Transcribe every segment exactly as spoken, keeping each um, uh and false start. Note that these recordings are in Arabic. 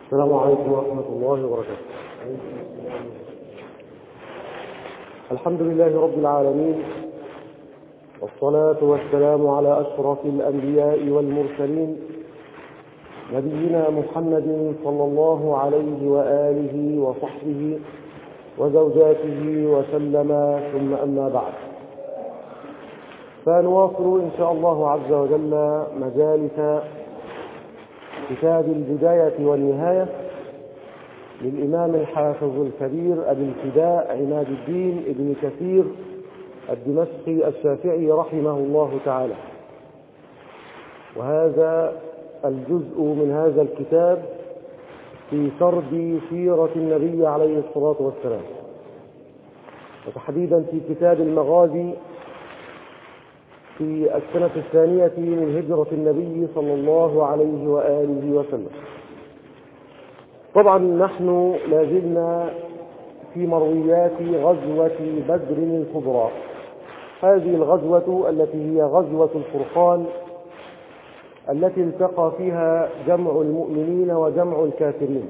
السلام عليكم ورحمة الله وبركاته. الحمد لله رب العالمين، والصلاة والسلام على أشرف الأنبياء والمرسلين، نبينا محمد صلى الله عليه وآله وصحبه وزوجاته وسلم، ثم أما بعد، فنواصل إن شاء الله عز وجل مجالس كتاب البداية والنهاية للإمام الحافظ الكبير أبي الفداء عماد الدين ابن كثير الدمشقي الشافعي رحمه الله تعالى. وهذا الجزء من هذا الكتاب في سرد سيرة النبي عليه الصلاة والسلام، وتحديدا في كتاب المغازي في السنة الثانية من هجرة النبي صلى الله عليه وآله وسلم. طبعا نحن لازلنا في مرويات غزوة بدر الكبرى، هذه الغزوة التي هي غزوة الفرقان، التي التقى فيها جمع المؤمنين وجمع الكافرين،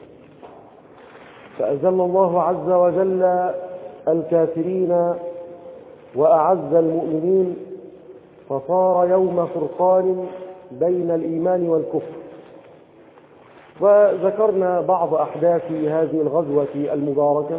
فأذل الله عز وجل الكافرين وأعز المؤمنين، فصار يوم فرقان بين الإيمان والكفر. وذكرنا بعض أحداث هذه الغزوة المباركة،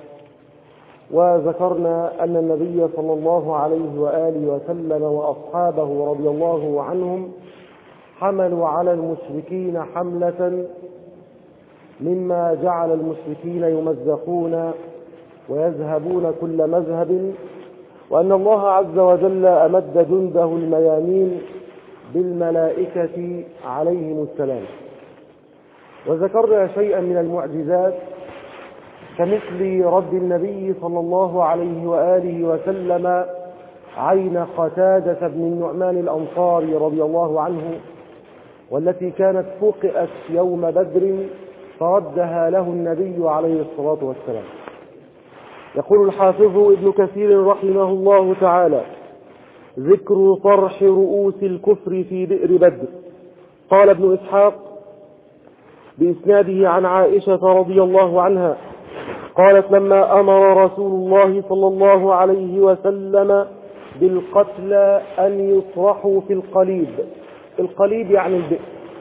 وذكرنا أن النبي صلى الله عليه وآله وسلم وأصحابه رضي الله عنهم حملوا على المشركين حملة مما جعل المشركين يمزقون ويذهبون كل مذهب، وأن الله عز وجل أمد جنده الميامين بالملائكة عليهم السلام. وذكرنا شيئا من المعجزات كمثل رد النبي صلى الله عليه وآله وسلم عين قتادة بن النعمان الأنصاري رضي الله عنه، والتي كانت فقئت يوم بدر فردها له النبي عليه الصلاة والسلام. يقول الحافظ ابن كثير رحمه الله تعالى: ذكر طرح رؤوس الكفر في بئر بدر. قال ابن إسحاق بإسناده عن عائشة رضي الله عنها قالت: لما أمر رسول الله صلى الله عليه وسلم بالقتلى أن يطرحوا في القليب، القليب يعني البئر،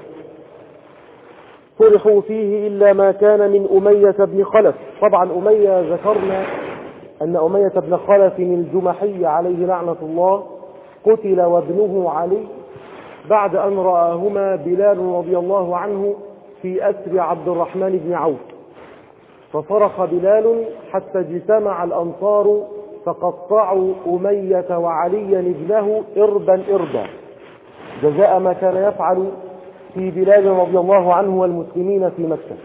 طرحوا فيه إلا ما كان من أمية بن خلف. طبعا أمية ذكرنا أن أمية بن خلف الجمحي عليه لعنة الله قتل وابنه علي بعد أن رآهما بلال رضي الله عنه في أسر عبد الرحمن بن عوف، فصرخ بلال حتى اجتمع الأنصار فقطعوا أمية وعليا ابنه إربا إربا، جزاء ما كان يفعل في بلال رضي الله عنه والمسلمين في مكة.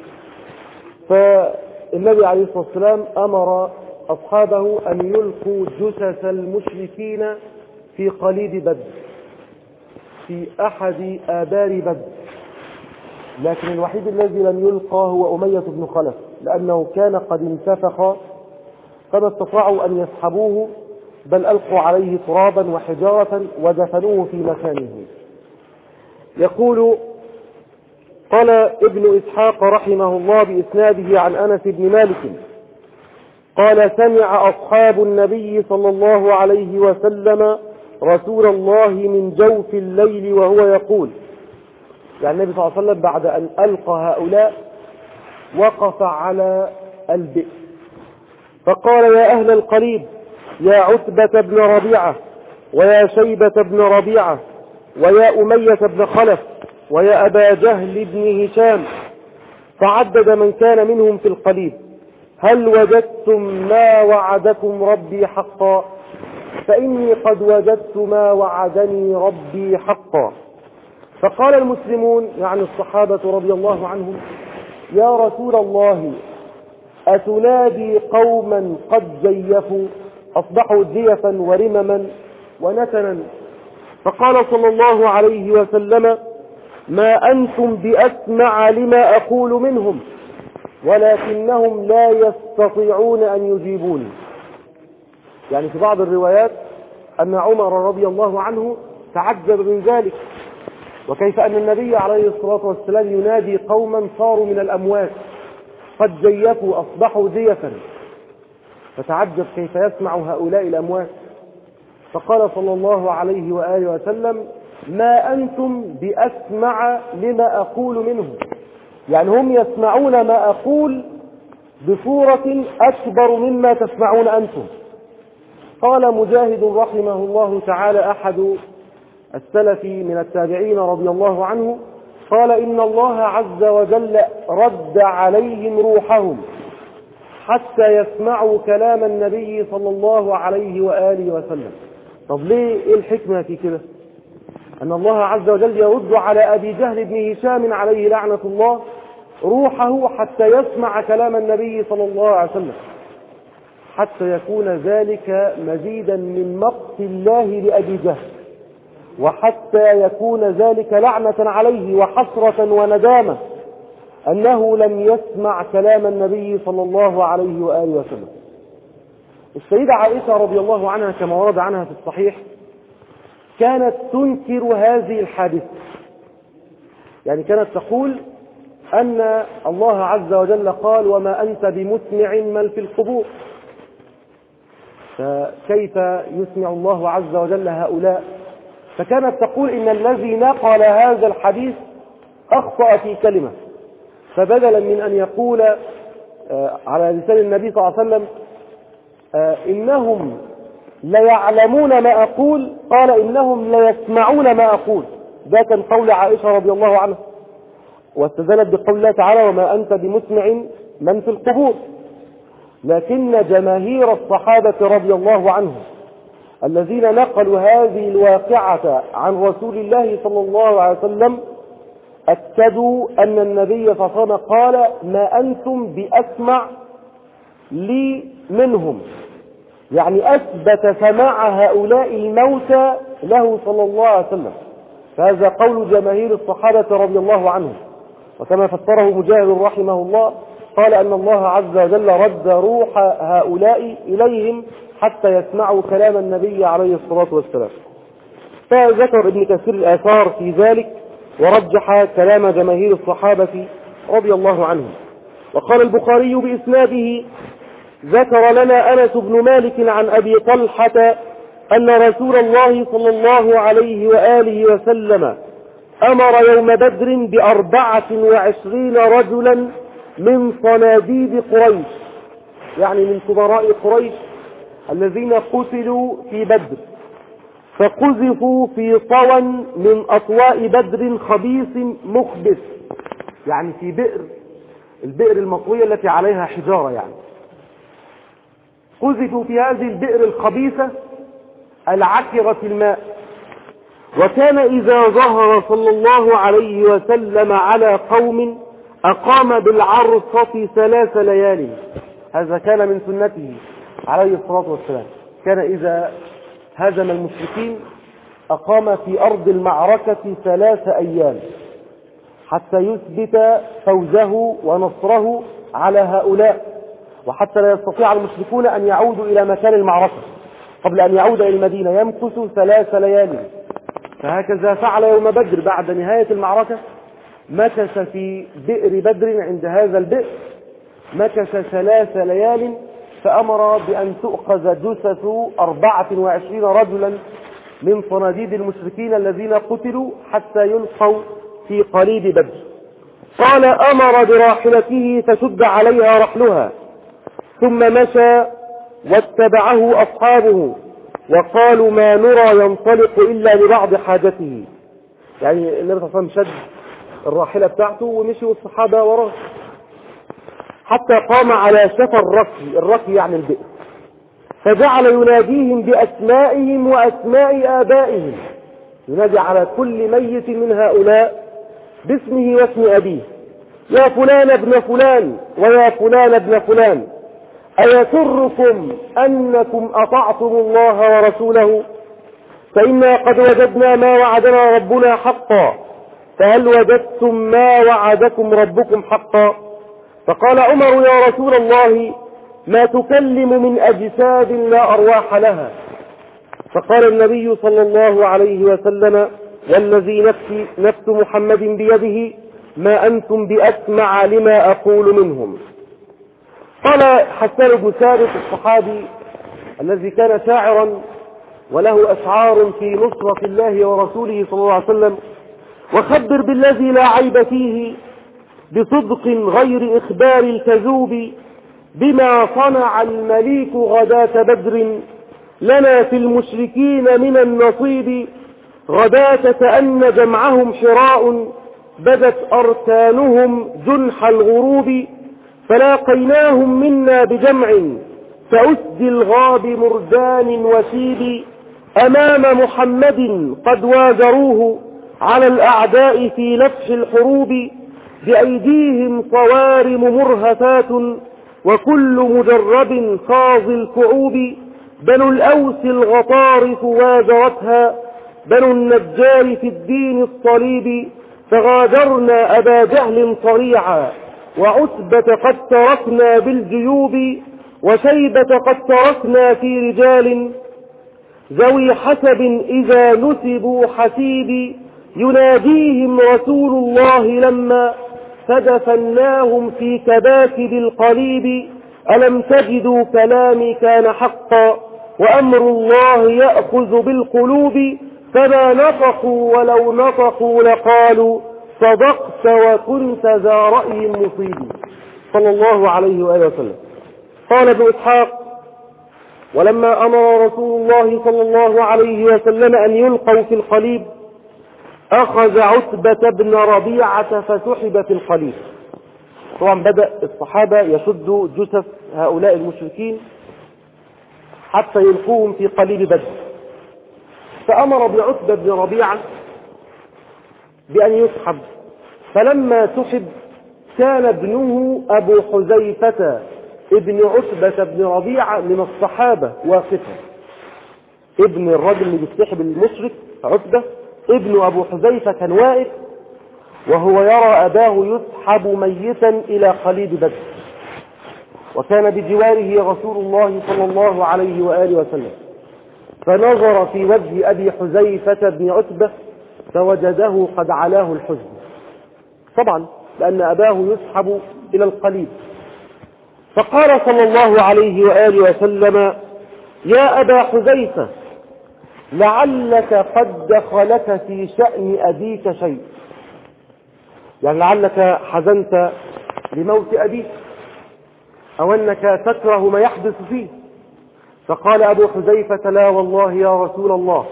فالنبي عليه الصلاة والسلام أمر أصحابه أن يلقوا جثث المشركين في قليب بدر في أحد آبار بدر، لكن الوحيد الذي لم يلقى هو أمية بن خلف، لأنه كان قد انتفخ فما استطاعوا أن يسحبوه، بل ألقوا عليه ترابا وحجارة ودفنوه في مكانه. يقول: قال ابن إسحاق رحمه الله بإسناده عن أنس بن مالك قال: سمع أصحاب النبي صلى الله عليه وسلم رسول الله من جوف الليل وهو يقول، يعني النبي صلى الله عليه وسلم بعد أن ألقى هؤلاء وقف على البئر فقال: يا أهل القليب، يا عتبة بن ربيعة، ويا شيبة بن ربيعة، ويا أمية بن خلف، ويا أبا جهل بن هشام، فعدد من كان منهم في القليب: هل وجدتم ما وعدكم ربي حقا؟ فإني قد وجدت ما وعدني ربي حقا. فقال المسلمون، يعني الصحابة رضي الله عنهم: يا رسول الله، أتنادي قوما قد زيفوا، أصبحوا زيفا ورمما ونتنا؟ فقال صلى الله عليه وسلم: ما أنتم بأسمع لما أقول منهم، ولكنهم لا يستطيعون أن يجيبوني. يعني في بعض الروايات أن عمر رضي الله عنه تعجب من ذلك، وكيف أن النبي عليه الصلاة والسلام ينادي قوما صاروا من الأموات قد جيفوا أصبحوا جيفا، فتعجب كيف يسمع هؤلاء الأموات. فقال صلى الله عليه وآله وسلم: ما أنتم بأسمع لما أقول منه، يعني هم يسمعون ما أقول بصورة أكبر مما تسمعون أنتم. قال مجاهد رحمه الله تعالى أحد السلف من التابعين رضي الله عنه، قال: إن الله عز وجل رد عليهم روحهم حتى يسمعوا كلام النبي صلى الله عليه وآله وسلم. طب ليه؟ إيه الحكمة في كده؟ أن الله عز وجل يرد على أبي جهل بن هشام عليه لعنة الله روحه حتى يسمع كلام النبي صلى الله عليه وسلم، حتى يكون ذلك مزيدا من مقت الله لأبي جهل، وحتى يكون ذلك لعنة عليه وحسرة وندامة أنه لم يسمع كلام النبي صلى الله عليه وآله وسلم. السيدة عائشة رضي الله عنها كما ورد عنها في الصحيح كانت تنكر هذه الحادثة، يعني كانت تقول أن الله عز وجل قال: وما أنت بمسمع من في القبور، فكيف يسمع الله عز وجل هؤلاء؟ فكانت تقول إن الذي نقل هذا الحديث أخطأ في كلمة، فبدلا من أن يقول على لسان النبي صلى الله عليه وسلم إنهم ليعلمون ما أقول، قال إنهم ليسمعون ما أقول. ده كان قول عائشة رضي الله عنها، واستدلت بقول الله تعالى: وما أنت بمسمع من في القبور. لكن جماهير الصحابة رضي الله عنهم الذين نقلوا هذه الواقعة عن رسول الله صلى الله عليه وسلم أكدوا أن النبي صلى الله عليه وسلم قال: ما أنتم بأسمع لي منهم، يعني أثبت سماع هؤلاء الموتى له صلى الله عليه وسلم. فهذا قول جماهير الصحابة رضي الله عنهم، وكما فسره مجاهد رحمه الله قال أن الله عز وجل رد روح هؤلاء إليهم حتى يسمعوا كلام النبي عليه الصلاة والسلام. فذكر ابن كثير الآثار في ذلك ورجح كلام جماهير الصحابة رضي الله عنهم. وقال البخاري بإسناده: ذكر لنا أنس بن مالك عن أبي طلحة أن رسول الله صلى الله عليه وآله وسلم أمر يوم بدر بأربعة وعشرين رجلا من صناديد قريش، يعني من كبراء قريش الذين قتلوا في بدر، فقذفوا في طوى من أطواء بدر خبيث مخبث، يعني في بئر، البئر المطوية التي عليها حجارة، يعني قذفوا في هذه البئر الخبيثة العكرة الماء. وكان إذا ظهر صلى الله عليه وسلم على قوم أقام بالعرصة ثلاث ليال، هذا كان من سنته عليه الصلاة والسلام. كان إذا هزم المشركين أقام في أرض المعركة ثلاث أيام حتى يثبت فوزه ونصره على هؤلاء، وحتى لا يستطيع المشركون أن يعودوا إلى مكان المعركة قبل أن يعود إلى المدينة، يمكث ثلاث ليال. فهكذا فعل يوم بدر بعد نهاية المعركة، مكث في بئر بدر عند هذا البئر، مكث ثلاث ليال، فأمر بأن تؤخذ جثث أربعة وعشرين رجلا من صناديد المشركين الذين قتلوا حتى يلقوا في قليب بدر. قال: أمر براحلته فشد عليها رحلها، ثم مشى واتبعه أصحابه وقالوا: ما نرى ينطلق إلا لبعض حاجته. يعني النبي صلى الله عليه وسلم شد الراحلة بتاعته ومشي والصحابة وراه حتى قام على شفا الركي، الركي يعني البئر، فجعل يناديهم بأسمائهم وأسماء آبائهم، ينادي على كل ميت من هؤلاء باسمه واسم أبيه: يا فلان ابن فلان ويا فلان ابن فلان، أيسركم أنكم أطعتم الله ورسوله؟ فإنا قد وجدنا ما وعدنا ربنا حقا، فهل وجدتم ما وعدكم ربكم حقا؟ فقال عمر: يا رسول الله، ما تكلم من أجساد لا أرواح لها. فقال النبي صلى الله عليه وسلم: والذي نفس, نفس محمد بيده ما أنتم بأسمع لما أقول منهم. قال حسان بن ثابت الصحابي الذي كان شاعرا وله أشعار في نصرة الله ورسوله صلى الله عليه وسلم: وخبر بالذي لا عيب فيه بصدق غير إخبار الكذوب، بما صنع المليك غداة بدر لنا في المشركين من النصيب، غداة كأن جمعهم حراء بدت أركانهم جنح الغروب، فلاقيناهم منا بجمع كأسد الغاب مردان وسيب، أمام محمد قد واجروه على الأعداء في لفح الحروب، بأيديهم صوارم مرهفات وكل مجرب خاض الكعوب، بنو الأوس الغطارف واجرتها بنو النجار في الدين الصليب، فغادرنا أبا جهل صريعا وعتبة قد تركنا بالجيوب، وشيبة قد تركنا في رجال ذوي حسب إذا نسبوا حسيب، يناديهم رسول الله لما فدفناهم في كباكب القليب، ألم تجدوا كلامي كان حقا وأمر الله يأخذ بالقلوب، فما نطقوا ولو نطقوا لقالوا صدقت وكنت ذا رأي مصيب، صلى الله عليه وآله وسلم. قال ابن إسحاق: ولما أمر رسول الله صلى الله عليه وسلم أن يلقوا في القليب أخذ عتبة بن ربيعة فسحب في القليب. طبعا بدأ الصحابة يشدوا جثث هؤلاء المشركين حتى يلقوهم في قليب بدر، فأمر بعتبة بن ربيعة بأن يسحب، فلما سحب كان ابنه أبو حذيفة ابن عتبة بن ربيعة من الصحابة واقفا. ابن الرجل اللي بيسحب المشرك عتبة ابن أبو حذيفة كان واقف وهو يرى أباه يسحب ميتا إلى قليب بدر، وكان بجواره رسول الله صلى الله عليه وآله وسلم، فنظر في وجه أبي حذيفة بن عتبة فوجده قد علاه الحزن، طبعا لأن أباه يسحب إلى القليب، فقال صلى الله عليه وآله وسلم: يا أبا حذيفة، لعلك قد دخلك في شأن أبيك شيء، يعني لعلك حزنت لموت أبيك أو أنك تكره ما يحدث فيه. فقال أبو حذيفة: لا والله يا رسول الله،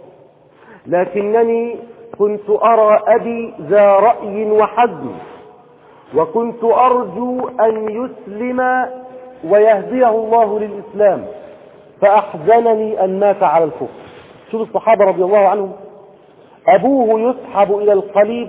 لكنني كنت أرى أبي ذا رأي وحزم، وكنت أرجو أن يسلم ويهديه الله للإسلام، فأحزنني أن مات على الكفر. شوف الصحابة رضي الله عنهم، أبوه يسحب إلى القليب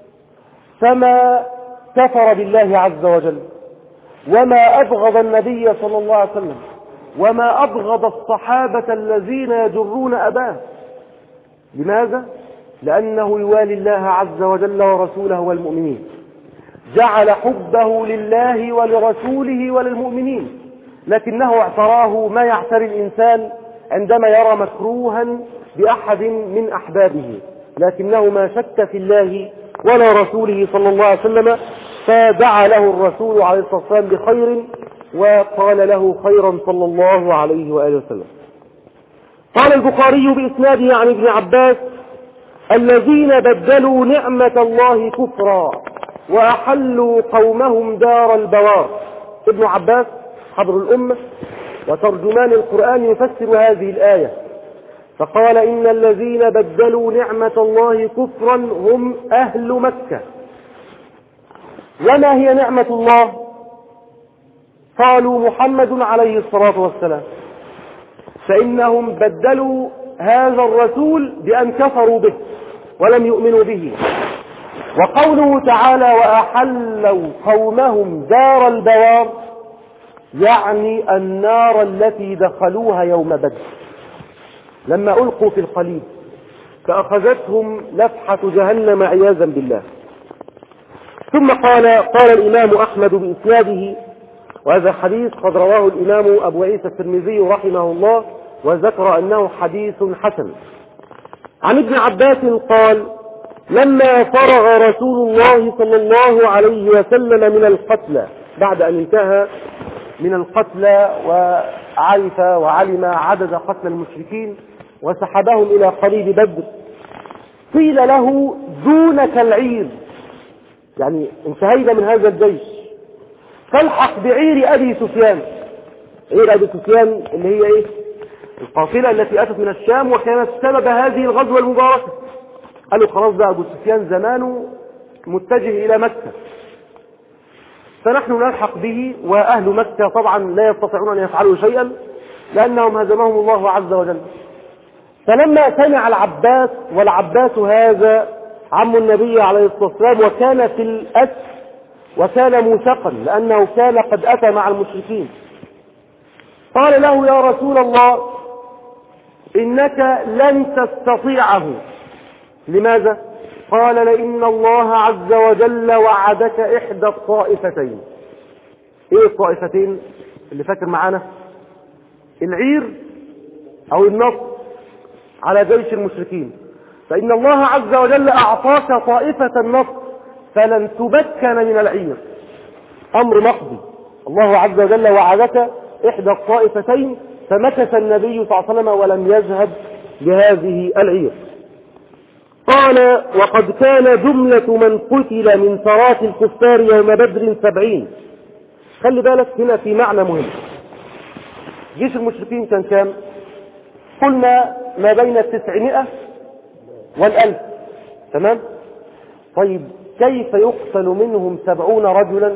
فما كفر بالله عز وجل، وما أبغض النبي صلى الله عليه وسلم، وما أبغض الصحابة الذين يجرون أباه. لماذا؟ لأنه يوالي الله عز وجل ورسوله والمؤمنين، جعل حبه لله ولرسوله وللمؤمنين، لكنه اعتراه ما يعتري الإنسان عندما يرى مكروها بأحد من أحبابه، لكنه ما شك في الله ولا رسوله صلى الله عليه وسلم، فدعا له الرسول عليه الصلاة والسلام بخير وقال له خيرا صلى الله عليه وآله وسلم. قال البخاري بإسناده عن ابن عباس: الذين بدلوا نعمة الله كفرا وأحلوا قومهم دار البوار. ابن عباس حبر الأمة وترجمان القرآن يفسر هذه الآية فقال: إن الذين بدلوا نعمة الله كفرا هم أهل مكة. وما هي نعمة الله؟ قالوا محمد عليه الصلاة والسلام، فإنهم بدلوا هذا الرسول بأن كفروا به ولم يؤمنوا به. وقوله تعالى: وأحلوا قومهم دار البوار، يعني النار التي دخلوها يوم بدر لما ألقوا في القليب فأخذتهم لفحة جهنم عياذا بالله. ثم قال قال الإمام أحمد بإسناده، وهذا حديث قد رواه الإمام أبو عيسى الترمذي رحمه الله وذكر أنه حديث حسن: عن ابن عباس قال لما فرغ رسول الله صلى الله عليه وسلم من القتلى، بعد أن انتهى من القتلى وعرف وعلم عدد قتلى المشركين وسحبهم إلى قريب بدر، قيل له دونك العير، يعني انتهينا من هذا الجيش فالحق بعير أبي سفيان. عير أبي سفيان اللي هي إيه؟ القافلة التي أتت من الشام وكانت سبب هذه الغزوة المباركة. قالوا خلاص ده أبو سفيان زمانه متجه إلى مكة، فنحن نلحق به، وأهل مكة طبعا لا يستطيعون أن يفعلوا شيئا لأنهم هزمهم الله عز وجل. فلما سمع العباس، والعباس هذا عم النبي عليه الصلاة والسلام وكان في الأسر وكان موثقا لأنه كان قد أتى مع المشركين، قال له يا رسول الله إنك لن تستطيعه. لماذا؟ قال لأن الله عز وجل وعدك إحدى الطائفتين. إيه الطائفتين اللي فاكر معانا؟ العير أو النصر على جيش المشركين، فإن الله عز وجل أعطاك طائفة النصر فلن تمكن من العير، أمر مقضي. الله عز وجل وعدك إحدى الطائفتين، فمكث النبي صلى الله عليه وسلم ولم يذهب لهذه العير. قال وقد كان جملة من قتل من ثرات الكفار يوم بدر سبعين. خلي بالك هنا في معنى مهم. جيش المشركين كان كام؟ قلنا ما بين التسعمائة والألف، تمام؟ طيب كيف يقتل منهم سبعون رجلا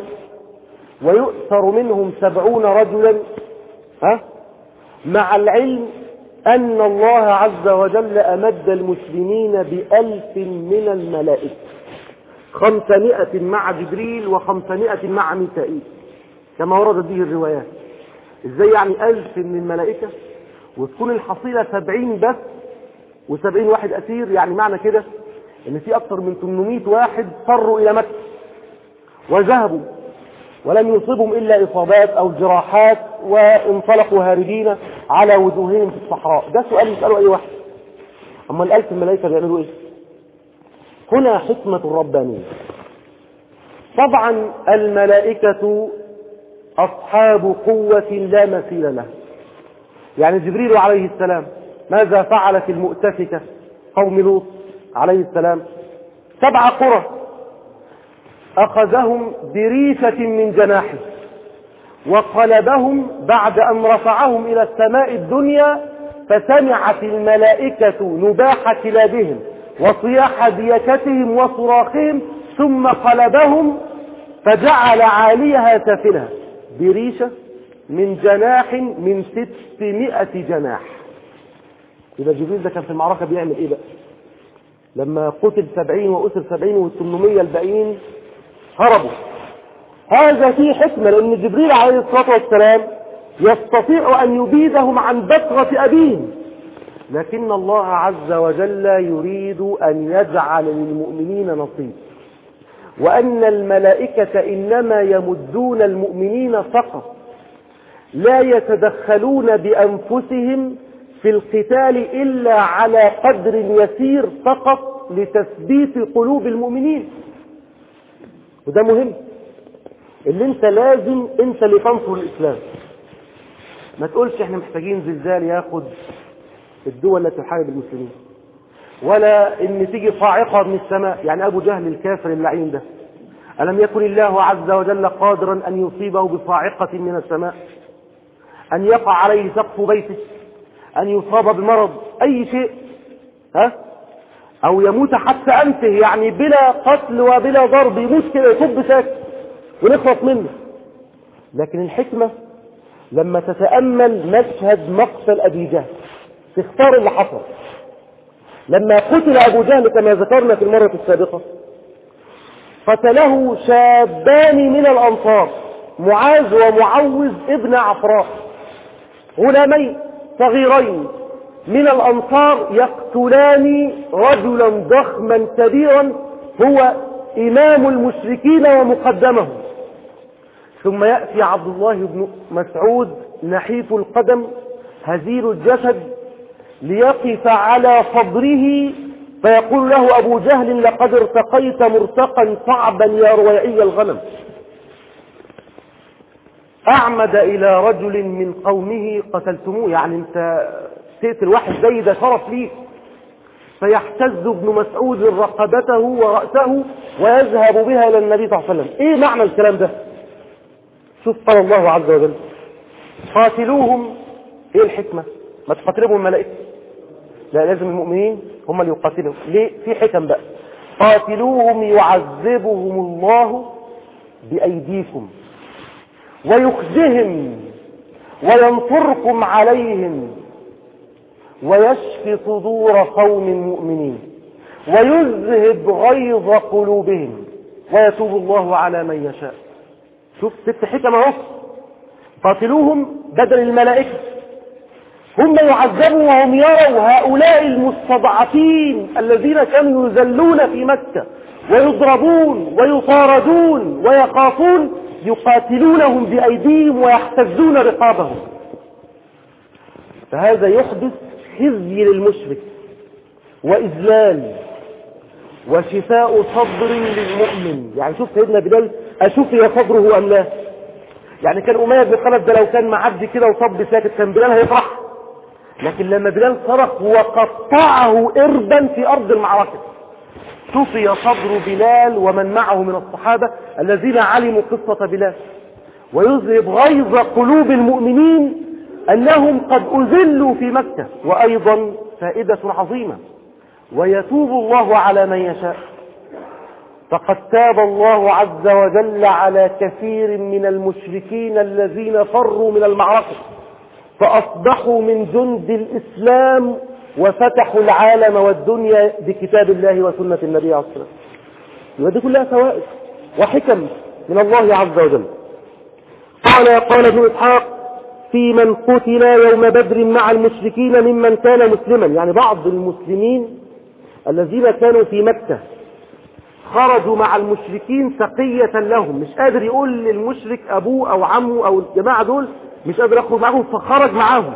ويؤثر منهم سبعون رجلا، ها؟ مع العلم أن الله عز وجل أمد المسلمين بألف من الملائكة، خمسمائة مع جبريل وخمسمائة مع ميكائيل كما وردت به الروايات. ازاي يعني ألف من الملائكة وتكون الحصيلة سبعين بس وسبعين واحد أسير؟ يعني معنى كده ان في أكثر من ثمانمائة واحد فروا إلى مكة وذهبوا ولم يصيبهم إلا إصابات أو جراحات وانطلقوا هاربين على وجوههم في الصحراء. ده سؤال يسأله أي واحد. أما الألف الملائكة بيعملوا إيه؟ هنا حكمة ربانية. طبعا الملائكة أصحاب قوة لا مثيل له. يعني جبريل عليه السلام ماذا فعل في المؤتفكة قوم لوط عليه السلام؟ سبع قرى أخذهم بريشة من جناحه وقلبهم بعد أن رفعهم إلى السماء الدنيا، فسمعت الملائكة نباح كلابهم وصياح ديكتهم وصراخهم، ثم قلبهم فجعل عاليها سافلها بريشة من جناح من ستمائة جناح. إذا جبريل ده كان في المعركة بيعمل إيه بقى؟ لما قتل سبعين وأسر سبعين والثمانمائة الباقيين هربوا. هذا فيه حكمة، لأن جبريل عليه الصلاة والسلام يستطيع أن يبيدهم عن بكرة أبيهم، لكن الله عز وجل يريد أن يجعل للمؤمنين نصيب، وأن الملائكة إنما يمدون المؤمنين فقط، لا يتدخلون بأنفسهم في القتال إلا على قدر يسير فقط لتثبيت قلوب المؤمنين. وده مهم، اللي انت لازم انت اللي تنصر الإسلام. ما تقولش احنا محتاجين زلزال ياخد الدول التي تحارب المسلمين، ولا ان تيجي صاعقة من السماء. يعني ابو جهل الكافر اللعين ده ألم يكن الله عز وجل قادرا أن يصيبه بصاعقة من السماء، أن يقع عليه سقف بيته، أن يصاب بمرض أي شيء، ها؟ أو يموت حتى أنفه، يعني بلا قتل وبلا ضرب، يموت كده يصب ساكت ونخلص منه. لكن الحكمة لما تتأمل مشهد مقتل أبي جهل تختار اللي حصل. لما قتل أبو جهل كما ذكرنا في المرة السابقة، قتله شابان من الأنصار، معاذ ومعوذ ابن عفراء، غلامين صغيرين من الأنصار يقتلان رجلا ضخما كبيرا هو إمام المشركين ومقدمهم. ثم يأتي عبد الله بن مسعود نحيف القدم هزيل الجسد ليقف على صدره فيقول له أبو جهل لقد ارتقيت مرتقا صعبا يا رويعي الغنم. أعمد إلى رجل من قومه قتلتموه، يعني أنت تقتل واحد زي ده شرف ليك. فيحتز ابن مسعود رقبته ورأسه ويذهب بها إلى النبي صلى الله عليه وسلم. إيه معنى الكلام ده؟ شوف قال الله عز وجل قاتلوهم. إيه الحكمة؟ ما تقاتلهم الملائكة، لا، لازم المؤمنين هم اللي يقاتلهم. ليه؟ في حكم بقى. قاتلوهم يعذبهم الله بأيديكم ويخزهم وينصركم عليهم ويشفي صدور قوم مؤمنين ويذهب غيظ قلوبهم ويتوب الله على من يشاء. شوف ست حكم اهو. قاتلوهم بدل الملائكة، هم يعذبوا وهم يروا هؤلاء المستضعفين الذين كانوا يذلون في مكة ويضربون ويطاردون ويخافون، يقاتلونهم بأيديهم ويحتزون رقابهم. فهذا يحدث خزي للمشرك وإذلال وشفاء صدر للمؤمن. يعني شوف سيدنا بلال أشفي صدره أم لا؟ يعني كان أمية بن خلف ده لو كان معدي كده وصب ساكت كان بلال هيفرح، لكن لما بلال صرخ وقطعه إربا في أرض المعركة شفي صدر بلال ومن معه من الصحابة الذين علموا قصة بلال، ويذهب غيظ قلوب المؤمنين أنهم قد أذلوا في مكة. وأيضا فائدة عظيمة، ويتوب الله على من يشاء. فقد تاب الله عز وجل على كثير من المشركين الذين فروا من المعركة فأصبحوا من جند الإسلام وفتحوا العالم والدنيا بكتاب الله وسنة النبي عليه الصلاة والسلام. وهذه كلها فوائد وحكم من الله عز وجل. قال قال ابن إسحاق في من قتل يوم بدر مع المشركين ممن كان مسلما، يعني بعض المسلمين الذين كانوا في مكة خرجوا مع المشركين سقية لهم، مش قادر يقول للمشرك أبوه أو عمه أو الجماعة دول مش قادر يخرج معهم فخرج معهم.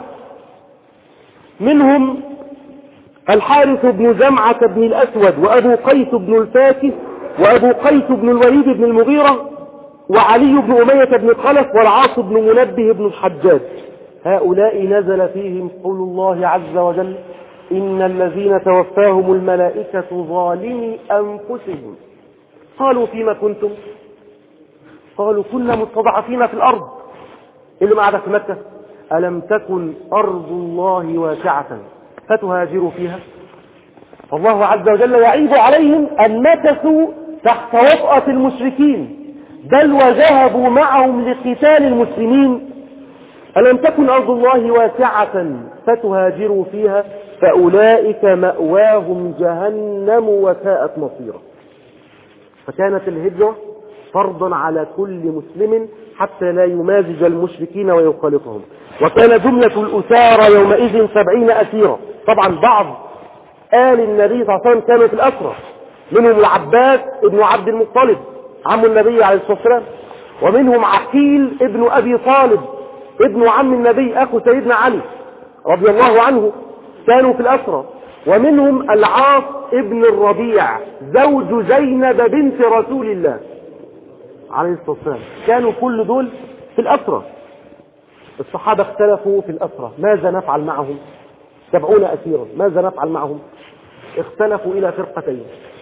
منهم الحارث بن زمعة بن الأسود وأبو قيس بن الفاكه وأبو قيس بن الوليد بن المغيرة وعلي بن أمية بن خلف والعاص بن منبه بن الحجاج. هؤلاء نزل فيهم قول الله عز وجل إن الذين توفاهم الملائكة ظالمي أنفسهم قالوا فيما كنتم؟ قالوا كنا مستضعفين في الأرض. اللي ما عدا في مكة ألم تكن أرض الله واسعة فتهاجروا فيها؟ فالله عز وجل يعيب عليهم أن مكثوا تحت وطأة المشركين بل وذهبوا معهم لقتال المسلمين. ألم تكن أرض الله واسعة فتهاجروا فيها فأولئك مأواهم جهنم وساءت مصيرا. فكانت الهجرة فرضا على كل مسلم حتى لا يمازج المشركين ويخالطهم. وكان جملة الأسارى يومئذ سبعين أسيرا. طبعا بعض آل النبي صلى الله عليه وسلم كانوا في الأسرى، منهم العباس ابن عبد المطلب عم النبي عليه الصلاة والسلام، ومنهم عقيل ابن أبي طالب ابن عم النبي أخو سيدنا علي رضي الله عنه كانوا في الأسرى، ومنهم العاص ابن الربيع زوج زينب بنت رسول الله عليه الصلاة والسلام. كانوا كل دول في الأسرى. الصحابة اختلفوا في الأسرى ماذا نفعل معهم؟ سبعون أسيرا ماذا نفعل معهم؟ اختلفوا إلى فرقتين.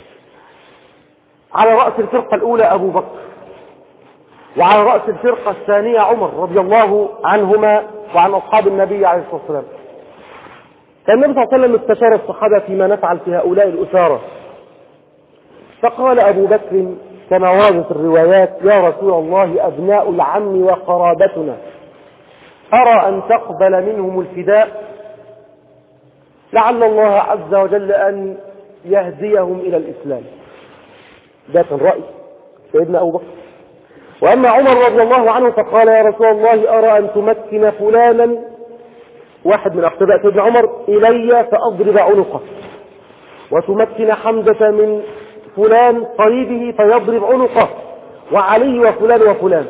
على رأس الفرقة الأولى أبو بكر، وعلى رأس الفرقة الثانية عمر رضي الله عنهما وعن أصحاب النبي عليه الصلاة والسلام. كان النبي صلى الله عليه وسلم استشار الصحابة فيما نفعل في هؤلاء الأسارى، فقال أبو بكر كما واردت الروايات يا رسول الله أبناء العم وقرابتنا أرى أن تقبل منهم الفداء لعل الله عز وجل أن يهديهم إلى الإسلام. ده كان رأي سيدنا أبو بكر. وأما عمر رضي الله عنه فقال يا رسول الله أرى أن تمكن فلانا، واحد من أقتداء سيدنا عمر، إلي فأضرب عنقه، وتمكن حمزة من فلان قريبه فيضرب عنقه، وعلي وفلان وفلان.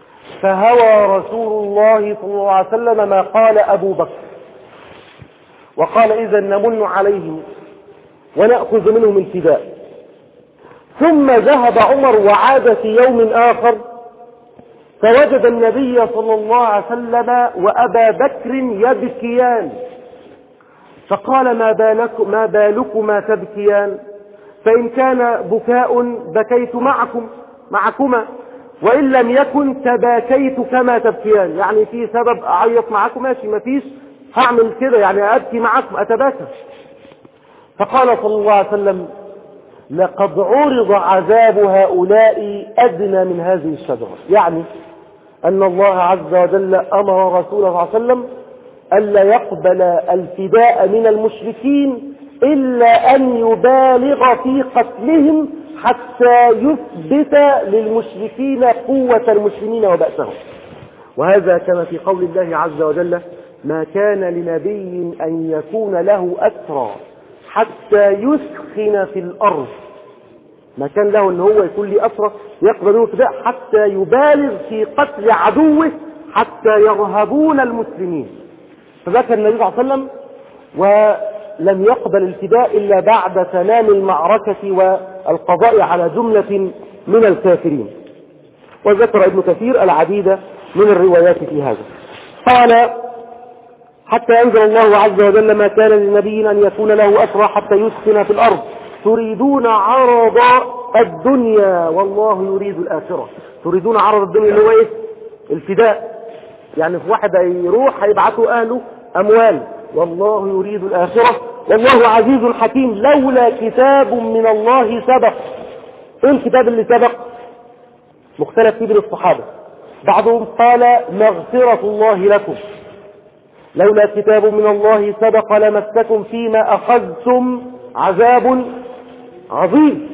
فهوى رسول الله صلى الله عليه وسلم ما قال أبو بكر، وقال إذا نمن عليهم ونأخذ منهم الفداء. ثم ذهب عمر وعاد في يوم آخر فوجد النبي صلى الله عليه وسلم وأبا بكر يبكيان، فقال ما بالك ما بالكما تبكيان؟ فإن كان بكاء بكيت معكم معكما، وإن لم يكن تباكيت كما تبكيان، يعني في سبب أعيط معكم ماشي، ما فيش هعمل كده يعني أبكي معكم أتباكى. فقال صلى الله عليه وسلم لقد عرض عذاب هؤلاء أدنى من هذه الشجرة، يعني أن الله عز وجل أمر رسوله صلى الله عليه وسلم ألا يقبل الفداء من المشركين إلا أن يبالغ في قتلهم حتى يثبت للمشركين قوة المسلمين وبأسهم. وهذا كما في قول الله عز وجل ما كان لنبي أن يكون له أسرى حتى يسخن في الأرض، ما كان له أن هو يكون لي أسرى يقبل الفداء حتى يبالغ في قتل عدوه حتى يرهبون المسلمين. فذكر النبي صلى الله عليه وسلم ولم يقبل الفداء إلا بعد تمام المعركة والقضاء على جملة من الكافرين. وذكر ابن كثير العديد من الروايات في هذا. قال حتى أنزل الله عز وجل ما كان للنبي أن يكون له أسرى حتى يسكن في الأرض تريدون عرض الدنيا والله يريد الآخرة. تريدون عرض الدنيا اللي هو إيه؟ الفداء، يعني في واحد يروح هيبعثوا أهله أموال، والله يريد الآخرة والله عزيز حكيم. لولا كتاب من الله سبق. إيه الكتاب اللي سبق؟ مختلف فيه بين الصحابة، بعضهم قال مغفرة الله لكم، لولا كتاب من الله سبق لمسكم فيما أخذتم عذاب عظيم.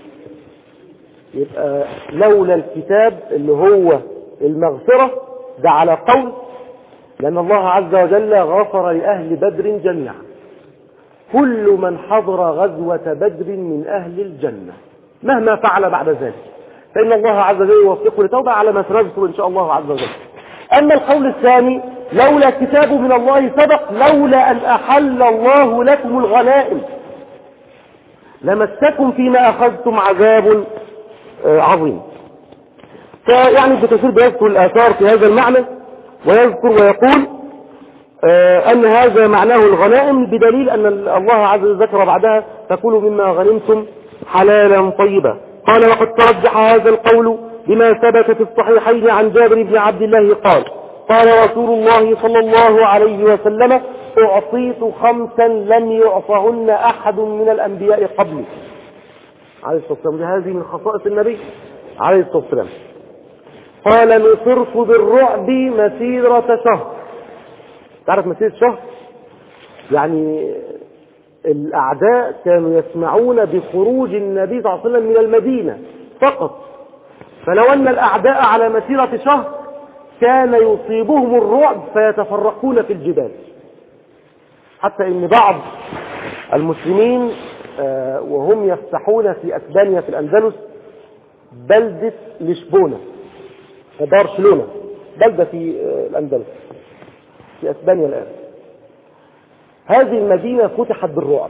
يبقى لولا الكتاب اللي هو المغفرة ده على قول، لأن الله عز وجل غفر لأهل بدر جميعا، كل من حضر غزوة بدر من أهل الجنة مهما فعل بعد ذلك، فإن الله عز وجل يوفقه لتوبة على ما سنذكر إن شاء الله عز وجل. أما القول الثاني لولا كتاب من الله سبق لولا أن أحل الله لكم الغنائم لمسكم فيما أخذتم عذاب عظيم. فيعني ابن كثير بيذكر الآثار في هذا المعنى ويذكر ويقول أن هذا معناه الغنائم، بدليل أن الله عز وجل ذكر بعدها فكلوا مما غنمتم حلالا طيبا. قال وقد ترجح هذا القول بما ثبت في الصحيحين عن جابر بن عبد الله قال قال رسول الله صلى الله عليه وسلم أعطيت خمسا لم يعطهن أحد من الأنبياء قبلي عليه الصلاة والسلام. هذه من خصائص النبي عليه الصلاة والسلام. قال نصرت بالرعب مسيرة شهر. تعرف مسيرة شهر؟ يعني الأعداء كانوا يسمعون بخروج النبي صلى الله عليه وسلم من المدينة فقط، فلو أن الأعداء على مسيرة شهر كان يصيبهم الرعب فيتفرقون في الجبال، حتى إن بعض المسلمين وهم يفتحون في أسبانيا في الأندلس بلدة لشبونة بارشلونة، بلدة في الأندلس في أسبانيا الآن، هذه المدينة فتحت بالرعب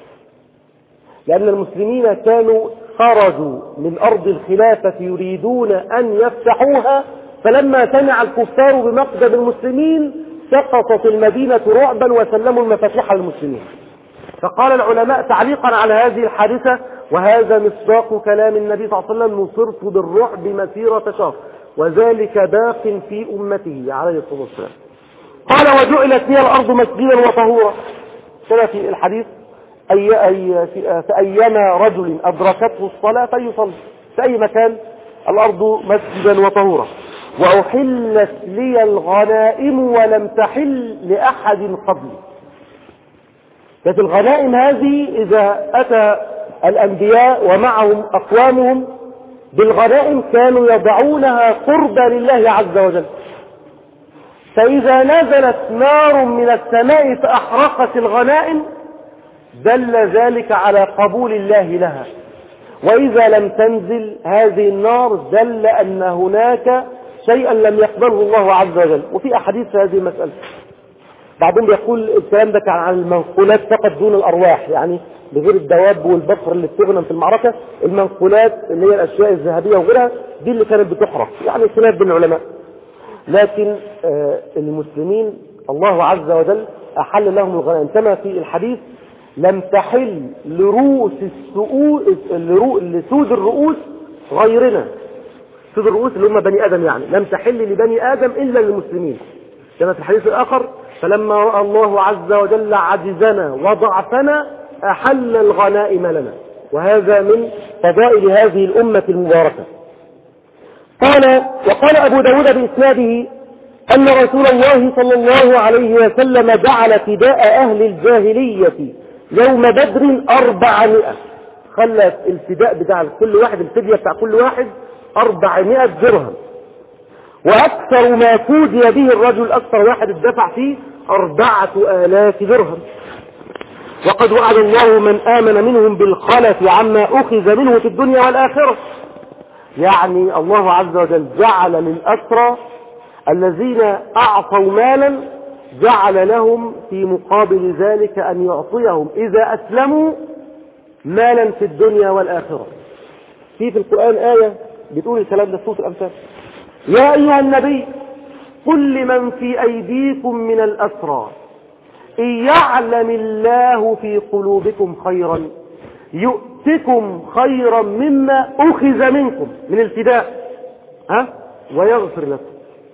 لأن المسلمين كانوا خرجوا من أرض الخلافة يريدون أن يفتحوها، فلما سمع الكفار بمقدم المسلمين سقطت المدينة رعبا وسلموا المفاتيح للمسلمين. فقال العلماء تعليقا على هذه الحادثة وهذا مصداق كلام النبي صلى الله عليه وسلم نصرت بالرعب مسيرة شهر وذلك باق في أمته عليه الصلاة والسلام. قال وجعلت لي الأرض مسجدا وطهورا. كما في الحديث أي أي فأيما رجل أدركته الصلاة فليصلي في أي مكان الأرض مسجدا وطهورا. وأحلت لي الغنائم ولم تحل لأحد قبلي. ففي الغنائم هذه إذا أتى الأنبياء ومعهم أقوامهم بالغنائم كانوا يضعونها قربا لله عز وجل، فإذا نزلت نار من السماء فأحرقت الغنائم دل ذلك على قبول الله لها، وإذا لم تنزل هذه النار دل أن هناك شيئا لم يقبله الله عز وجل. وفي أحاديث هذه المسألة. بعضهم بيقول الكلام ده كان عن المنقولات فقط دون الأرواح، يعني بغير الدواب والبقر اللي بتغنم في المعركة، المنقولات اللي هي الأشياء الذهبية وغيرها دي اللي كانت بتحرق، يعني خلاف بين العلماء. لكن آه المسلمين الله عز وجل أحل لهم الغنائم كما في الحديث: لم تحل لرؤوس السؤول لسود الرؤوس غيرنا. سود الرؤوس اللي هم بني آدم، يعني لم تحل لبني آدم إلا للمسلمين. كما في الحديث الآخر: فلما رأى الله عز وجل عجزنا وضعفنا أحل الغنائم لنا. وهذا من فضائل هذه الأمة المباركة. قال وقال أبو داود بإسناده أن رسول الله صلى الله عليه وسلم جعل فداء أهل الجاهلية يوم بدر أربعمائة، خلى الفداء بتاع كل واحد، الفدية بتاع كل واحد أربعمائة درهم، وأكثر ما فودي به الرجل، أكثر واحد الدفع فيه أربعة آلاف درهم. وقد وعد الله من آمن منهم بالخلف عما أخذ منه في الدنيا والآخرة. يعني الله عز وجل جعل للأسرى الذين أعطوا مالا، جعل لهم في مقابل ذلك أن يعطيهم إذا أسلموا مالا في الدنيا والآخرة. في في القرآن آية بتقول الكلام ده في سورة الأمثال: يا أيها النبي قل لمن في أيديكم من الأسرى إن يعلم الله في قلوبكم خيرا يؤتكم خيرا مما أخذ منكم من الفداء ها ويغفر لكم.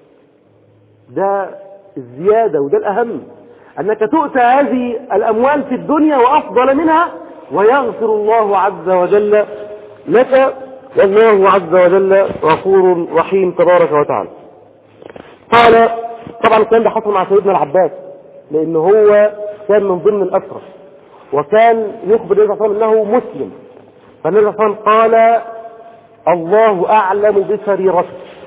ده الزيادة وده الأهم، أنك تؤتى هذه الأموال في الدنيا وأفضل منها، ويغفر الله عز وجل لك، والله عز وجل غفور رحيم تبارك وتعالى. قال طبعا الكلام ده حصل مع سيدنا العباس، لأنه هو كان من ضمن الأسرى، وكان يخبر النبي صلى الله عليه وسلم أنه مسلم، فالنبي صلى الله عليه وسلم قال: الله أعلم بسريرته.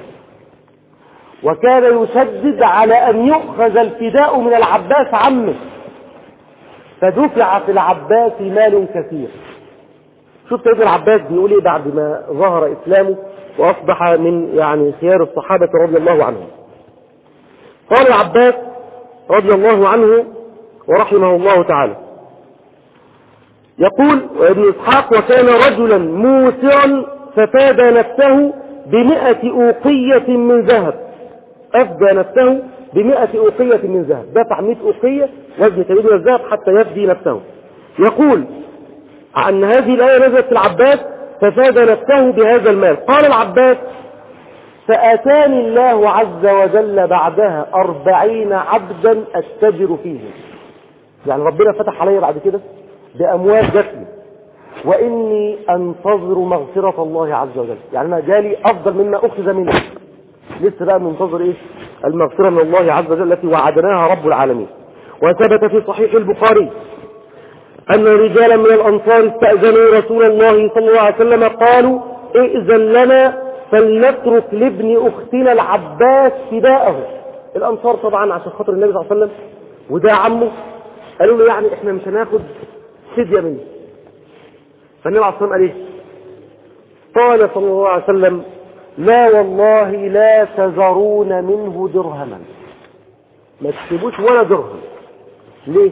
وكان يشدد على أن يؤخذ الفداء من العباس عمه، فدفع في العباس مال كثير. شوف سيدنا العباس بيقول ايه بعد ما ظهر إسلامه وأصبح من يعني خيار الصحابة رضي الله عنهم. قال العباس رضي الله عنه ورحمه الله تعالى، يقول ابن إسحاق: وكان رجلا موسرا ففاد نفسه بمئة أوقية من ذهب. أفدى نفسه بمئة أوقية من ذهب، دفع مئة أوقية وزن كبير من الذهب حتى يفدي نفسه. يقول عن هذه الآية نزلت في العباس: ففاد نفسه بهذا المال. قال العباس: فأتاني الله عز وجل بعدها أربعين عبدا أتجر فيهم. يعني ربنا فتح علي بعد كده بأموال جسمي، وإني أنتظر مغفرة الله عز وجل. يعني أنا جالي أفضل مما أخذ منه، لسه بقى منتظر إيه؟ المغفرة من الله عز وجل التي وعدناها رب العالمين. وثبت في صحيح البخاري أن رجالا من الأنصار استأذنوا رسول الله صلى الله عليه وسلم، قالوا: ائذن لنا فلنترك لابن أختنا العباس فداءه. الأنصار طبعا عشان خاطر النبي صلى الله عليه وسلم وده عمه، قالوا له يعني احنا مش هناخد فدية منه. فالنبي عليه الصلاة والسلام قال ايه؟ قال صلى الله عليه وسلم: لا والله لا تذرون منه درهما، ما تسيبوش ولا درهم. ليه؟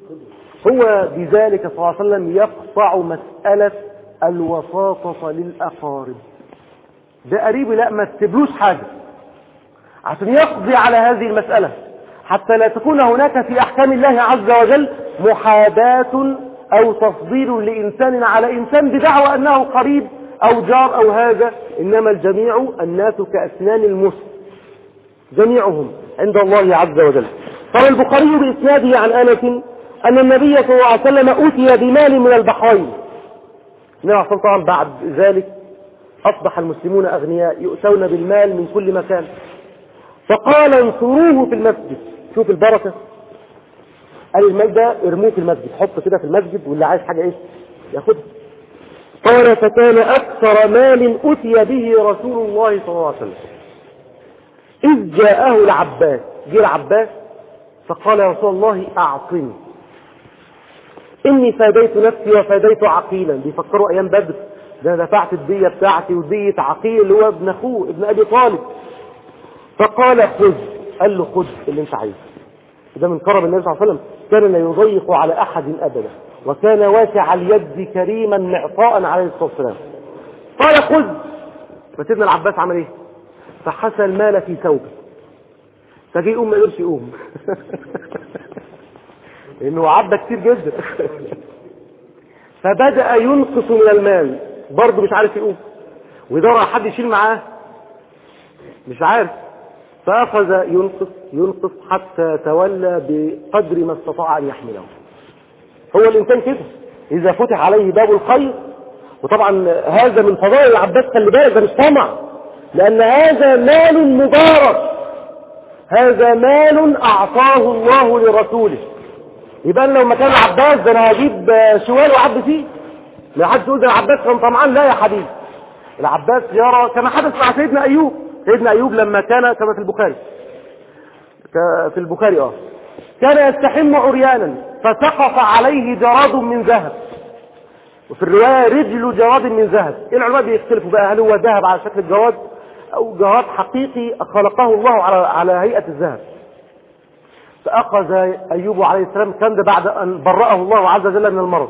هو بذلك صلى الله عليه وسلم يقطع مسألة الوساطة للأقارب. ده قريبي لا ما تسيبلوش حاجة، عشان يقضي على هذه المسألة، حتى لا تكون هناك في أحكام الله عز وجل محاباة أو تفضيل لإنسان على إنسان بدعوى أنه قريب أو جار أو هذا، إنما الجميع الناس كأسنان المس، جميعهم عند الله عز وجل. قال البخاري بإسناده عن أنس أن النبي صلى الله عليه وسلم أتي بمال من البحرين. النبي طبعا بعد ذلك أصبح المسلمون أغنياء يؤتون بالمال من كل مكان، فقال: انصروه في المسجد. شوف البركة، قال المال ده ارموه في المسجد، حط كده في المسجد واللي عايز حاجة ايه ياخدها. قال: فكان أكثر مال أتي به رسول الله صلى الله عليه وسلم إذ جاءه العباس. جاء العباس فقال: يا رسول الله أعطني، إني فاديت نفسي وفاديت عقيلا. بيفكروا أيام بدر، ده دفعت الدية بتاعتي ودية عقيل اللي هو ابن أخوه ابن أبي طالب. فقال: خذ. قال له: خذ اللي انت عايزه. ده من كرم النبي صلى الله عليه وسلم، كان لا يضيق على أحد أبدا، وكان واسع اليد كريما معطاء عليه الصلاة والسلام. قال خذ. فسيدنا العباس عمل ايه؟ فحسى المال في ثوبه، فجي يقوم ما يقدرش يقوم لأنه عبى كتير جدا فبدأ ينقص من المال، برضه مش عارف يقوم، ويدور على حد يشيل معاه مش عارف، فأخذ ينقص ينقص حتى تولى بقدر ما استطاع أن يحمله. هو الإنسان كده إذا فتح عليه باب الخير، وطبعا هذا من فضائل العباس، خلي بالك ده مش طمع، لأن هذا مال مبارك، هذا مال أعطاه الله لرسوله. يبقى لو مكان العباس ده أنا هجيب شوال وعب فيه، لا حد يقول ده العباس كان طمعان، لا يا حبيبي، العباس يرى كما حدث مع سيدنا أيوب. سيدنا أيوب لما كان كما في البخاري في البخاري اه كان يستحم عريانا فسقط عليه جراد من ذهب، وفي الرواية رجل جراد من ذهب. العلماء بيختلفوا بقى هل هو ذهب على شكل الجواد أو جراد حقيقي خلقه الله على على هيئة الذهب. فأخذ أيوب عليه السلام، كان ده بعد أن برأه الله عز وجل من المرض،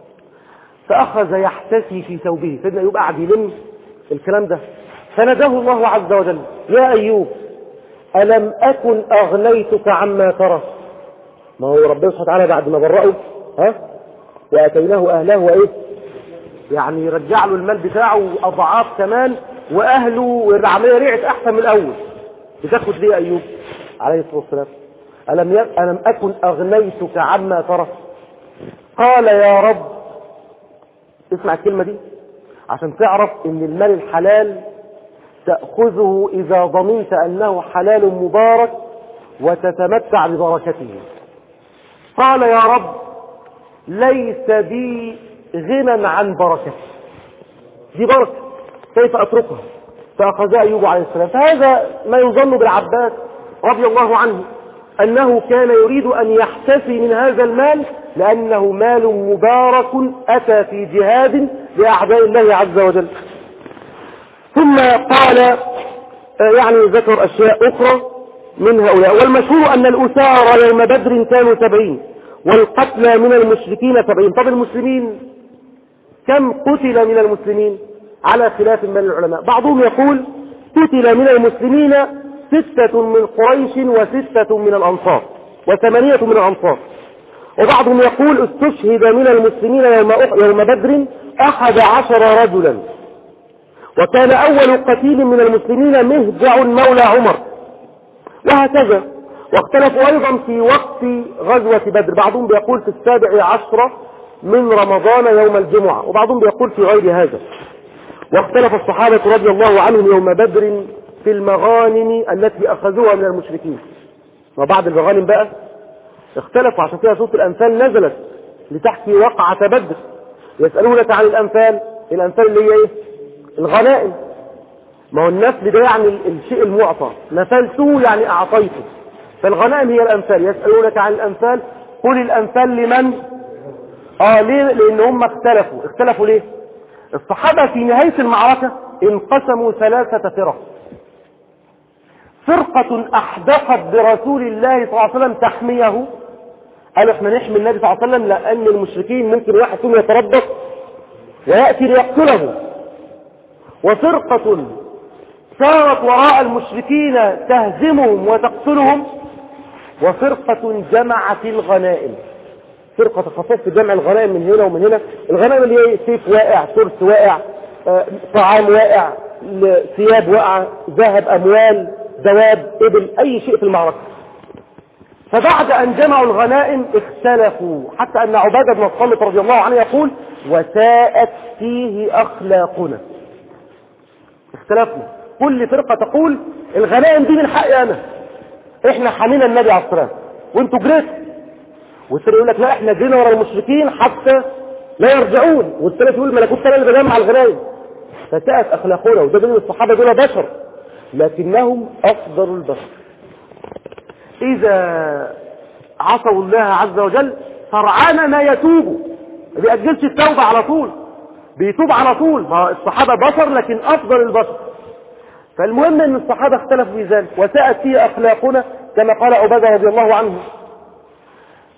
فأخذ يحتسي في ثوبه. سيدنا أيوب قاعد يلم الكلام ده، فناداه الله عز وجل يا أيوب ألم أكن أغنيتك عما ترى؟ ما هو ربنا سبحانه وتعالى بعد ما برأه ها وأتيناه أهله وإيه يعني رجع له المال بتاعه أضعاف كمان، وأهله والعملية ريعت أحسن من الأول. بتاخد ليه أيوب عليه الصلاة والسلام؟ ألم, ي... ألم أكن أغنيتك عما ترى؟ قال يا رب، اسمع الكلمة دي عشان تعرف ان المال الحلال تأخذه إذا ضمنت أنه حلال مبارك وتتمتع ببركته. قال يا رب ليس بي غنى عن بركته، دي بركة كيف أتركها؟ فأخذ أيوب عليه السلام. فهذا ما يظن بالعباس رضي الله عنه، أنه كان يريد أن يحتفي من هذا المال لأنه مال مبارك أتى في جهاد لأعداء الله عز وجل. ثم قال يعني ذكر أشياء أخرى من هؤلاء، والمشهور أن الأسارى يوم بدر كانوا سبعين والقتلى من المشركين سبعين. طب المسلمين كم قتل من المسلمين؟ على خلاف من العلماء، بعضهم يقول قتل من المسلمين ستة من قريش وستة من الأنصار وثمانية من الأنصار، وبعضهم يقول استشهد من المسلمين يوم يوم بدر أحد عشر رجلا، وكان أول قتيل من المسلمين مهجع مولى عمر، وهكذا. واختلفوا أيضا في وقت غزوة بدر، بعضهم بيقول في السابع عشر من رمضان يوم الجمعة، وبعضهم بيقول في غير هذا. واختلف الصحابة رضي الله عنهم يوم بدر في المغانم التي أخذوها من المشركين. وبعد المغانم بقى اختلفوا، عشان كده سورة الأنفال نزلت لتحكي وقعة بدر. يسألونك عن الأنفال، الأنفال اللي هي ايه؟ الغنائم. ما هو النفل ده يعني الشيء المعطى، نفلته يعني أعطيته، فالغنائم هي الأنفال. يسألونك عن الأنفال قل الأنفال لمن؟ آه ليه؟ لأن هم اختلفوا. اختلفوا ليه؟ الصحابة في نهاية المعركة انقسموا ثلاثة فرق. فرقة أحدقت برسول الله صلى الله عليه وسلم تحميه، قالوا احنا نحمي النبي صلى الله عليه وسلم لأن المشركين ممكن واحد فيهم يتربص ويأتي ليقتله. وفرقة سارت وراء المشركين تهزمهم وتقتلهم. وفرقة جمعت الغنائم، فرقة تخصصت جمع الغنائم من هنا ومن هنا. الغنائم اللي هي سيف واقع، ترس واقع، آه، طعام واقع، ثياب واقع، ذهب، أموال، دواب، إبل، أي شيء في المعركة. فبعد أن جمعوا الغنائم اختلفوا، حتى أن عبادة بن الصامت رضي الله عنه يقول وساءت فيه أخلاقنا. اختلفنا، كل فرقة تقول الغنائم دي من حقي أنا، احنا حمينا النبي عليه الصلاة والسلام وانتوا جريتوا. والثاني يقول لك لا احنا جرينا ورا المشركين حتى لا يرجعون، والثالث يقول ملكوت انا اللي بجمع الغنائم. فساءت أخلاقنا. وده بين الصحابة دول بشر لكنهم أفضل البشر. إذا عصوا الله عز وجل سرعان ما يتوبوا، ما بيأجلش التوبة على طول، بيتوب على طول. ما الصحابة بشر لكن أفضل البشر. فالمهم أن الصحابة اختلفوا في ذلك. وساءت فيه أخلاقنا كما قال عبادة رضي الله عنه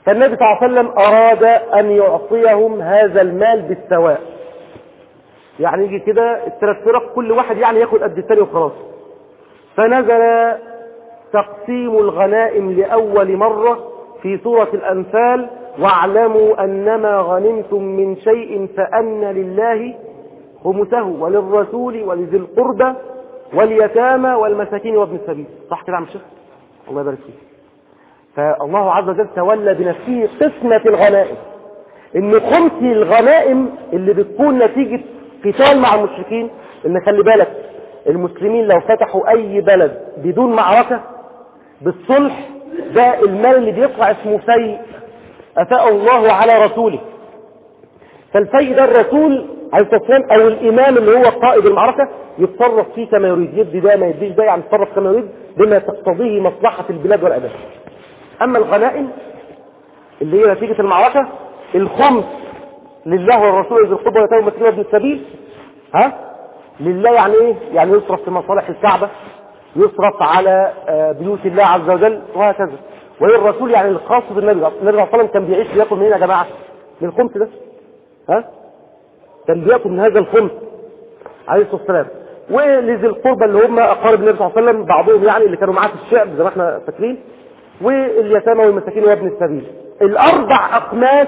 فالنبي صلى الله عليه وسلم أراد أن يعطيهم هذا المال بالسواء، يعني يجي كده الثلاث فرق كل واحد يعني ياخد قد الثاني وخلاص. فنزل تقسيم الغنائم لأول مرة في سورة الأنفال: واعلموا أنما غنمتم من شيء فأن لله خمسه وللرسول ولذي القربى واليتامى والمساكين وابن السبيل. صح كده يا عم الشيخ؟ الله يبارك فيك. فالله عز وجل تولى بنفسه قسمة الغنائم، ان خمس الغنائم اللي بتكون نتيجة قتال مع المشركين، ان خلي بالك المسلمين لو فتحوا اي بلد بدون معركة بالصلح، ده المال اللي بيطلع اسمه فيء افاء الله على رسوله. فالفيء ده الرسول عليه الصلاة والسلام او الامام اللي هو قائد المعركة يتصرف فيه كما يريد، يدي ده ما يديش ده، يعني يتصرف كما يريد بما تقتضيه مصلحة البلاد والأداء. أما الغنائم اللي هي نتيجة المعركة، الخمس لله والرسول ذي القربى واليتامى والمساكين وابن السبيل. ها لله يعني ايه؟ يعني يصرف في مصالح الكعبة، يصرف على بيوت الله عز وجل وهكذا. وللرسول يعني الخاص بالنبي. النبي صلى الله عليه وسلم كان بيعيش بياكل منين يا جماعة؟ من الخمس ده. ها كان بياكل من هذا الخمس عليه الصلاة والسلام. ولذي القربى اللي هم اقارب النبي صلى الله عليه وسلم، بعضهم يعني اللي كانوا معاه في الشعب زي ما احنا فاكرين، واليتامى والمساكين وابن السبيل. الاربع اقماس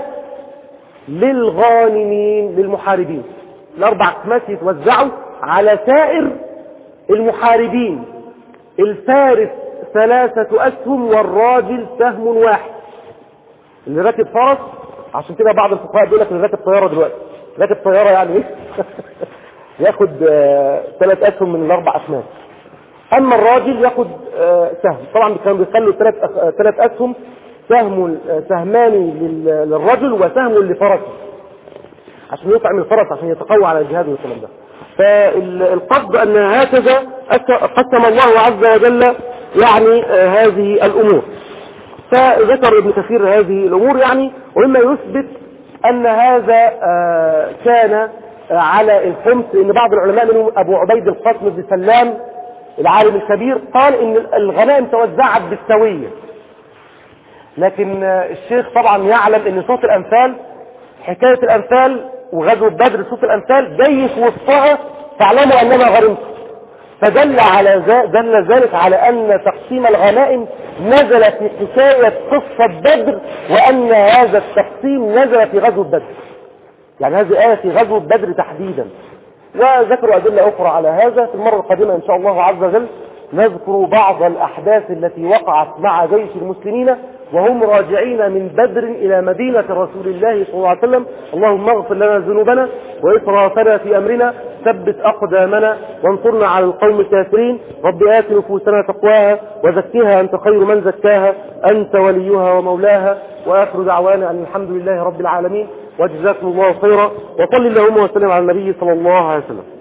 للغانمين للمحاربين، الاربع اقماس يتوزعوا على سائر المحاربين. الفارس ثلاثة اسهم والراجل سهم واحد. اللي راكب فرس، عشان كده بعض الفقهاء بيقول لك اللي راكب طيارة دلوقتي، راكب طيارة يعني ايه ياخد ثلاث آه اسهم من الاربع اقماس. اما الراجل ياخد آه سهم. طبعا كانوا بيخلوا ثلاث ثلاث اسهم، سهم سهمان للرجل وسهم لفرسه عشان يطعم الفرس عشان يتقوى على الجهاد والكلام ده. فالقصد ان هكذا قسم الله عز وجل يعني آه هذه الامور. فذكر ابن كثير هذه الامور يعني، ومما يثبت ان هذا آه كان آه على الخمس، ان بعض العلماء منهم ابو عبيد القاسم بن سلام العالم الكبير قال ان الغنائم توزعت بالسوية. لكن الشيخ طبعا يعلم ان صوت الانفال، حكاية الانفال وغزوة بدر صوت الانفال جاي في وسطها فاعلموا اننا غرمت. فدل على دل ذلك على ان تقسيم الغنائم نزل في حكاية قصة بدر، وان هذا التقسيم نزل في غزوة بدر. يعني هذه آية في غزوة بدر تحديدا. وذكروا أدلة أخرى على هذا. في المرة القادمة إن شاء الله عز وجل نذكر بعض الأحداث التي وقعت مع جيش المسلمين وهم راجعين من بدر إلى مدينة رسول الله صلى الله عليه وسلم. اللهم اغفر لنا ذنوبنا وإسرافنا في أمرنا، ثبت أقدامنا وانصرنا على القوم الكافرين. رب آت نفوسنا تقواها وزكها أنت خير من زكاها، أنت وليها ومولاها. وآخر دعوانا أن الحمد لله رب العالمين، وجزاكم الله خيرا، وصل اللهم وسلم على النبي صلى الله عليه وسلم.